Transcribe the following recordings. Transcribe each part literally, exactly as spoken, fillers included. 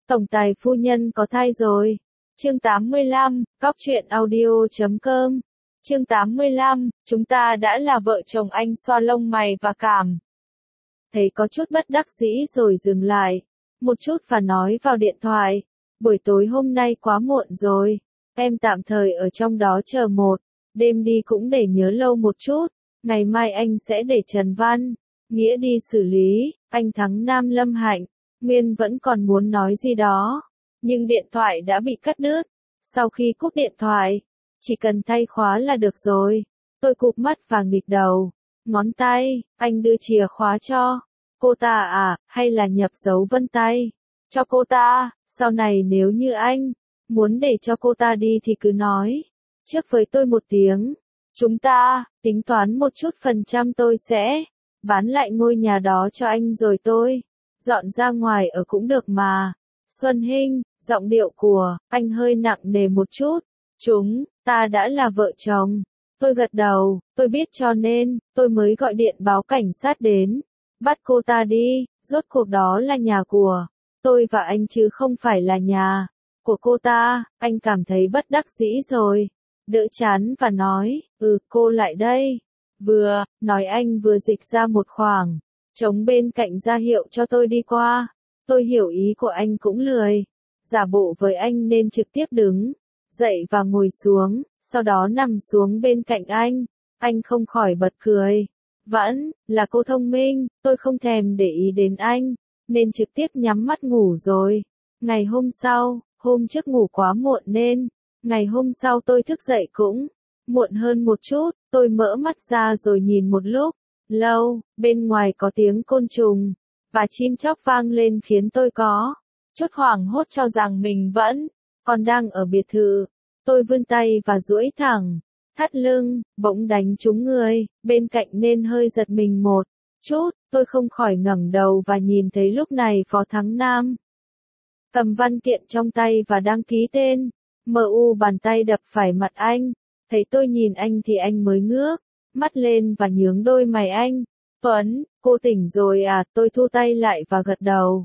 Tổng tài phu nhân có thai rồi. Chương tám mươi lăm, cóc truyện audio chấm com. Chương tám mươi lăm, chúng ta đã là vợ chồng. Anh xoa lông mày và cảm thấy có chút bất đắc dĩ rồi dừng lại một chút và nói vào điện thoại. Buổi tối hôm nay quá muộn rồi. Em tạm thời ở trong đó chờ một đêm đi cũng để nhớ lâu một chút. Ngày mai anh sẽ để Trần Văn Nghĩa đi xử lý. Anh thắng Nam Lâm Hạnh. Nguyên vẫn còn muốn nói gì đó, nhưng điện thoại đã bị cắt đứt. Sau khi cúp điện thoại, chỉ cần thay khóa là được rồi. Tôi cụp mắt và nghịch đầu. Ngón tay, anh đưa chìa khóa cho cô ta à, hay là nhập dấu vân tay cho cô ta? Sau này nếu như anh muốn để cho cô ta đi thì cứ nói trước với tôi một tiếng. Chúng ta tính toán một chút phần trăm, tôi sẽ bán lại ngôi nhà đó cho anh rồi tôi dọn ra ngoài ở cũng được mà. Xuân Hinh, giọng điệu của anh hơi nặng nề một chút. Chúng ta đã là vợ chồng. Tôi gật đầu, tôi biết cho nên tôi mới gọi điện báo cảnh sát đến bắt cô ta đi. Rốt cuộc đó là nhà của tôi và anh chứ không phải là nhà của cô ta. Anh cảm thấy bất đắc dĩ rồi, đỡ chán và nói, ừ, cô lại đây. Vừa nói anh vừa dịch ra một khoảng trống bên cạnh ra hiệu cho tôi đi qua. Tôi hiểu ý của anh cũng lười giả bộ với anh nên trực tiếp đứng dậy và ngồi xuống, sau đó nằm xuống bên cạnh anh. Anh không khỏi bật cười. Vẫn là cô thông minh, tôi không thèm để ý đến anh, nên trực tiếp nhắm mắt ngủ rồi. Ngày hôm sau, hôm trước ngủ quá muộn nên ngày hôm sau tôi thức dậy cũng muộn hơn một chút. Tôi mở mắt ra rồi nhìn một lúc lâu, bên ngoài có tiếng côn trùng và chim chóc vang lên khiến tôi có chút hoảng hốt cho rằng mình vẫn còn đang ở biệt thự. Tôi vươn tay và duỗi thẳng thắt lưng, bỗng đánh trúng người bên cạnh nên hơi giật mình một chút. Tôi không khỏi ngẩng đầu và nhìn thấy lúc này Phó Thắng Nam cầm văn kiện trong tay và đang ký tên. Mờ u bàn tay đập phải mặt anh. Thấy tôi nhìn anh thì anh mới ngước mắt lên và nhướng đôi mày. Anh Tuấn, cô tỉnh rồi à? Tôi thu tay lại và gật đầu.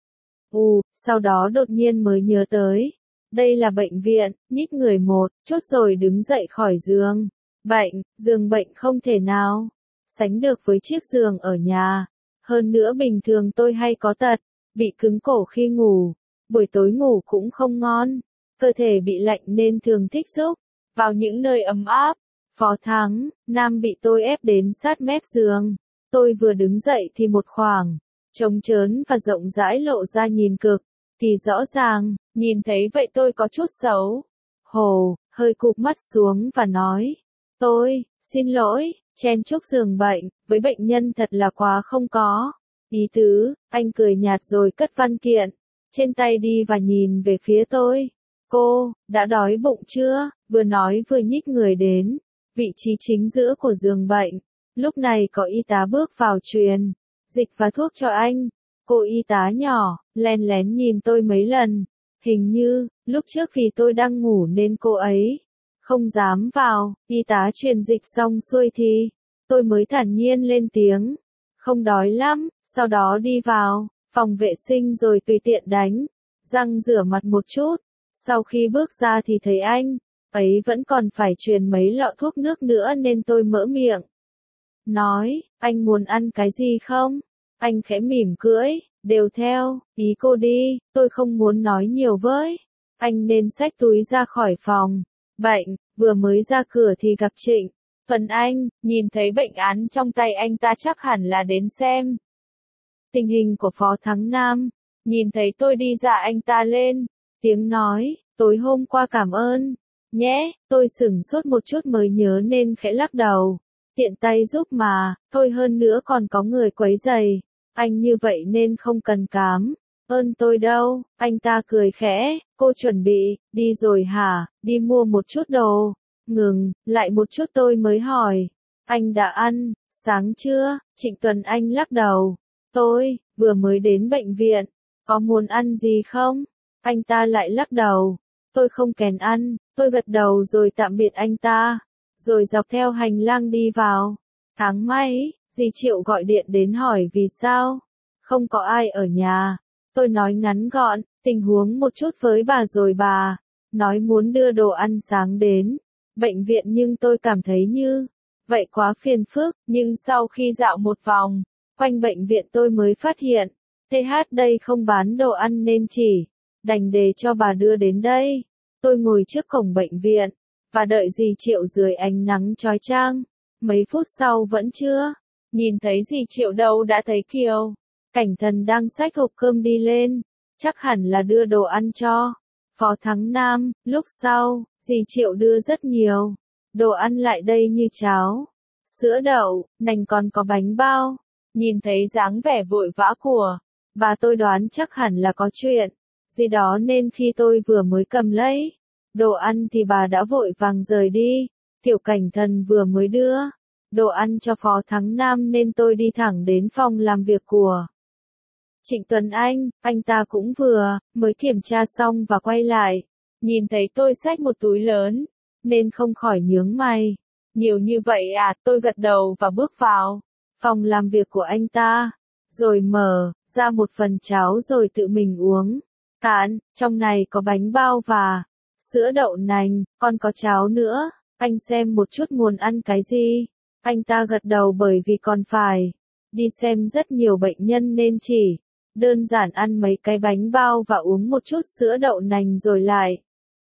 U, sau đó đột nhiên mới nhớ tới đây là bệnh viện, nhích người một chút rồi đứng dậy khỏi giường bệnh. Giường bệnh không thể nào sánh được với chiếc giường ở nhà. Hơn nữa bình thường tôi hay có tật bị cứng cổ khi ngủ, buổi tối ngủ cũng không ngon, cơ thể bị lạnh nên thường thích xúc vào những nơi ấm áp. Phó Thắng Nam bị tôi ép đến sát mép giường. Tôi vừa đứng dậy thì một khoảng trống trơn và rộng rãi lộ ra nhìn cực kỳ rõ ràng. Nhìn thấy vậy tôi có chút xấu hổ, hơi cụp mắt xuống và nói, tôi xin lỗi, chen chúc giường bệnh với bệnh nhân thật là quá không có ý tứ. Anh cười nhạt rồi cất văn kiện trên tay đi và nhìn về phía tôi. Cô đã đói bụng chưa? Vừa nói vừa nhích người đến vị trí chính giữa của giường bệnh. Lúc này có y tá bước vào truyền dịch và thuốc cho anh. Cô y tá nhỏ lén lén nhìn tôi mấy lần. Hình như lúc trước vì tôi đang ngủ nên cô ấy không dám vào. Y tá truyền dịch xong xuôi thì tôi mới thản nhiên lên tiếng, không đói lắm. Sau đó đi vào phòng vệ sinh rồi tùy tiện đánh răng rửa mặt một chút. Sau khi bước ra thì thấy anh ấy vẫn còn phải truyền mấy lọ thuốc nước nữa nên tôi mở miệng nói, anh muốn ăn cái gì không? Anh khẽ mỉm cười, đều theo ý cô đi. Tôi không muốn nói nhiều với anh nên xách túi ra khỏi phòng bệnh. Vừa mới ra cửa thì gặp Trịnh Tuấn Anh. Nhìn thấy bệnh án trong tay anh ta chắc hẳn là đến xem tình hình của Phó Thắng Nam. Nhìn thấy tôi đi ra anh ta lên tiếng nói, tối hôm qua cảm ơn nhé. Tôi sửng sốt một chút mới nhớ nên khẽ lắc đầu. Tiện tay giúp mà, thôi, hơn nữa còn có người quấy rầy anh như vậy nên không cần cảm ơn tôi đâu. Anh ta cười khẽ, cô chuẩn bị đi rồi hả? Đi mua một chút đồ. Ngừng lại một chút tôi mới hỏi, anh đã ăn sáng chưa? Trịnh Tuấn Anh lắc đầu, tôi vừa mới đến bệnh viện, có muốn ăn gì không? Anh ta lại lắc đầu, tôi không kèn ăn. Tôi gật đầu rồi tạm biệt anh ta, rồi dọc theo hành lang đi vào tháng may. Dì Triệu gọi điện đến hỏi vì sao không có ai ở nhà. Tôi nói ngắn gọn, tình huống một chút với bà rồi bà. Nói muốn đưa đồ ăn sáng đến bệnh viện nhưng tôi cảm thấy như vậy quá phiền phức, nhưng sau khi dạo một vòng quanh bệnh viện tôi mới phát hiện, tê hát đây không bán đồ ăn nên chỉ đành để cho bà đưa đến đây. Tôi ngồi trước cổng bệnh viện và đợi dì Triệu dưới ánh nắng chói chang. Mấy phút sau vẫn chưa nhìn thấy dì Triệu đâu đã thấy Kiều Cảnh Thần đang xách hộp cơm đi lên, chắc hẳn là đưa đồ ăn cho Phó Thắng Nam. Lúc sau, dì Triệu đưa rất nhiều đồ ăn lại đây như cháo, sữa đậu, nành còn có bánh bao. Nhìn thấy dáng vẻ vội vã của bà tôi đoán chắc hẳn là có chuyện gì đó nên khi tôi vừa mới cầm lấy đồ ăn thì bà đã vội vàng rời đi. Kiều Cảnh Thần vừa mới đưa đồ ăn cho Phó Thắng Nam nên tôi đi thẳng đến phòng làm việc của Trịnh Tuấn Anh. Anh ta cũng vừa mới kiểm tra xong và quay lại, nhìn thấy tôi xách một túi lớn nên không khỏi nhướng mày. Nhiều như vậy à? Tôi gật đầu và bước vào phòng làm việc của anh ta, rồi mở ra một phần cháo rồi tự mình uống cạn. Trong này có bánh bao và sữa đậu nành, còn có cháo nữa. Anh xem một chút muốn ăn cái gì? Anh ta gật đầu bởi vì còn phải đi xem rất nhiều bệnh nhân nên chỉ đơn giản ăn mấy cái bánh bao và uống một chút sữa đậu nành rồi lại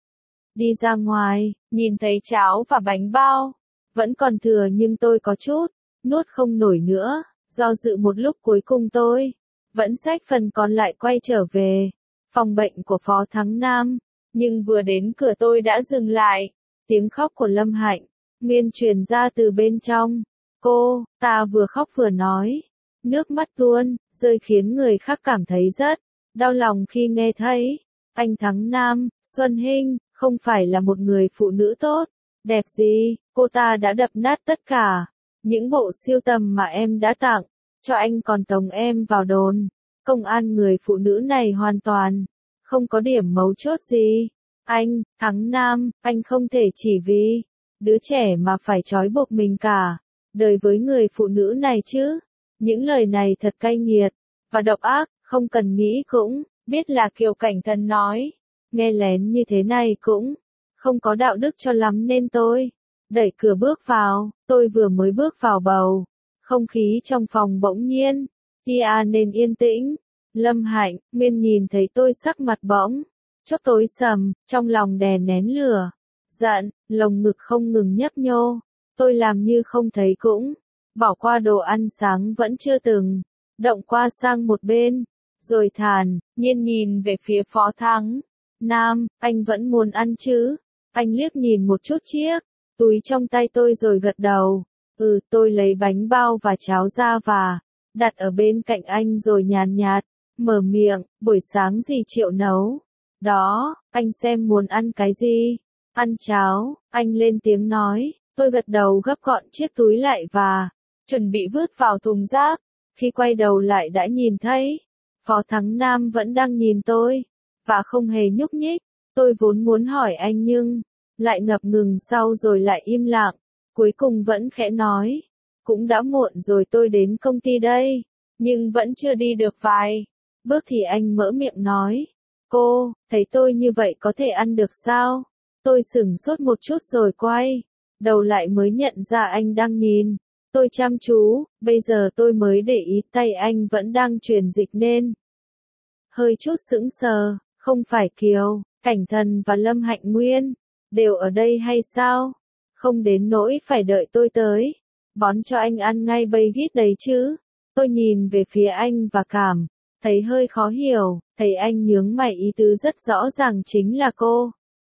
đi ra ngoài. Nhìn thấy cháo và bánh bao vẫn còn thừa nhưng tôi có chút nuốt không nổi nữa. Do dự một lúc cuối cùng tôi vẫn xách phần còn lại quay trở về phòng bệnh của Phó Thắng Nam. Nhưng vừa đến cửa tôi đã dừng lại. Tiếng khóc của Lâm Hạnh Nguyên truyền ra từ bên trong. Cô ta vừa khóc vừa nói, nước mắt tuôn rơi khiến người khác cảm thấy rất đau lòng khi nghe thấy anh Thắng Nam, Xuân Hinh, không phải là một người phụ nữ tốt, đẹp gì. Cô ta đã đập nát tất cả những bộ sưu tầm mà em đã tặng cho anh, còn tống em vào đồn công an. Người phụ nữ này hoàn toàn không có điểm mấu chốt gì. Anh Thắng Nam, anh không thể chỉ vì đứa trẻ mà phải trói buộc mình cả đời với người phụ nữ này chứ. Những lời này thật cay nghiệt và độc ác, không cần nghĩ cũng biết là Kiều Cảnh Thần nói. Nghe lén như thế này cũng không có đạo đức cho lắm nên tôi đẩy cửa bước vào. Tôi vừa mới bước vào bầu không khí trong phòng bỗng nhiên ia nên yên tĩnh. Lâm Hạnh Nguyên nhìn thấy tôi sắc mặt bỗng chốc tối sầm, trong lòng đè nén lửa giận, lồng ngực không ngừng nhấp nhô. Tôi làm như không thấy cũng bỏ qua đồ ăn sáng vẫn chưa từng động qua sang một bên, rồi thản nhiên nhìn về phía Phó Thắng Nam. Anh vẫn muốn ăn chứ? Anh liếc nhìn một chút chiếc túi trong tay tôi rồi gật đầu. Ừ. Tôi lấy bánh bao và cháo ra và đặt ở bên cạnh anh rồi nhàn nhạt mở miệng. Buổi sáng dì Triệu nấu đó, anh xem muốn ăn cái gì? Ăn cháo, anh lên tiếng nói. Tôi gật đầu gấp gọn chiếc túi lại và chuẩn bị vứt vào thùng rác. Khi quay đầu lại đã nhìn thấy Phó Thắng Nam vẫn đang nhìn tôi và không hề nhúc nhích. Tôi vốn muốn hỏi anh nhưng lại ngập ngừng sau rồi lại im lặng. Cuối cùng vẫn khẽ nói, cũng đã muộn rồi, tôi đến công ty đây, nhưng vẫn chưa đi được vài bước thì anh mở miệng nói, cô, thấy tôi như vậy có thể ăn được sao? Tôi sửng sốt một chút rồi quay đầu lại mới nhận ra anh đang nhìn tôi chăm chú. Bây giờ tôi mới để ý tay anh vẫn đang truyền dịch nên hơi chút sững sờ. Không phải Kiều Cảnh Thần và Lâm Hạnh Nguyên đều ở đây hay sao? Không đến nỗi phải đợi tôi tới bón cho anh ăn ngay bây gít đấy chứ. Tôi nhìn về phía anh và cảm thấy hơi khó hiểu. Thấy anh nhướng mày, ý tứ rất rõ ràng chính là cô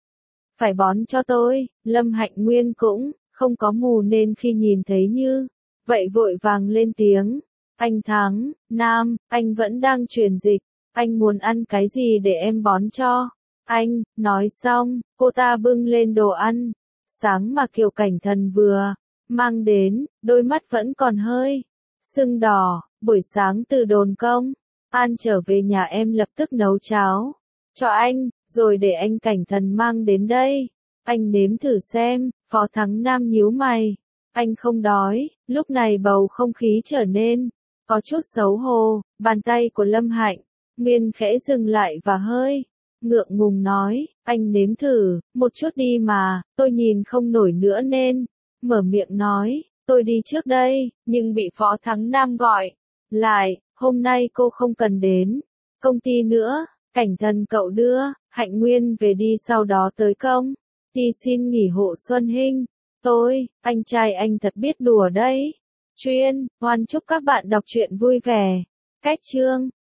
phải bón cho tôi. Lâm Hạnh Nguyên cũng không có mù nên khi nhìn thấy như vậy vội vàng lên tiếng. Anh Thắng Nam, anh vẫn đang truyền dịch. Anh muốn ăn cái gì để em bón cho anh? Nói xong, cô ta bưng lên đồ ăn sáng mà Kiều Cảnh Thần vừa mang đến, đôi mắt vẫn còn hơi sưng đỏ. Buổi sáng từ đồn công an trở về nhà em lập tức nấu cháo cho anh, rồi để anh Cảnh Thần mang đến đây. Anh nếm thử xem. Phó Thắng Nam nhíu mày. Anh không đói. Lúc này bầu không khí trở nên có chút xấu hổ. Bàn tay của Lâm Hạnh Nguyên khẽ dừng lại và hơi ngượng ngùng nói, anh nếm thử, một chút đi mà, tôi nhìn không nổi nữa nên, mở miệng nói, tôi đi trước đây, nhưng bị Phó Thắng Nam gọi lại, hôm nay cô không cần đến công ty nữa, cảnh thần cậu đưa Hạnh Nguyên về đi sau đó tới công ty xin nghỉ hộ Xuân Hinh. Tôi, anh trai anh thật biết đùa đấy. Chuyên, hoan chúc các bạn đọc truyện vui vẻ. Cách chương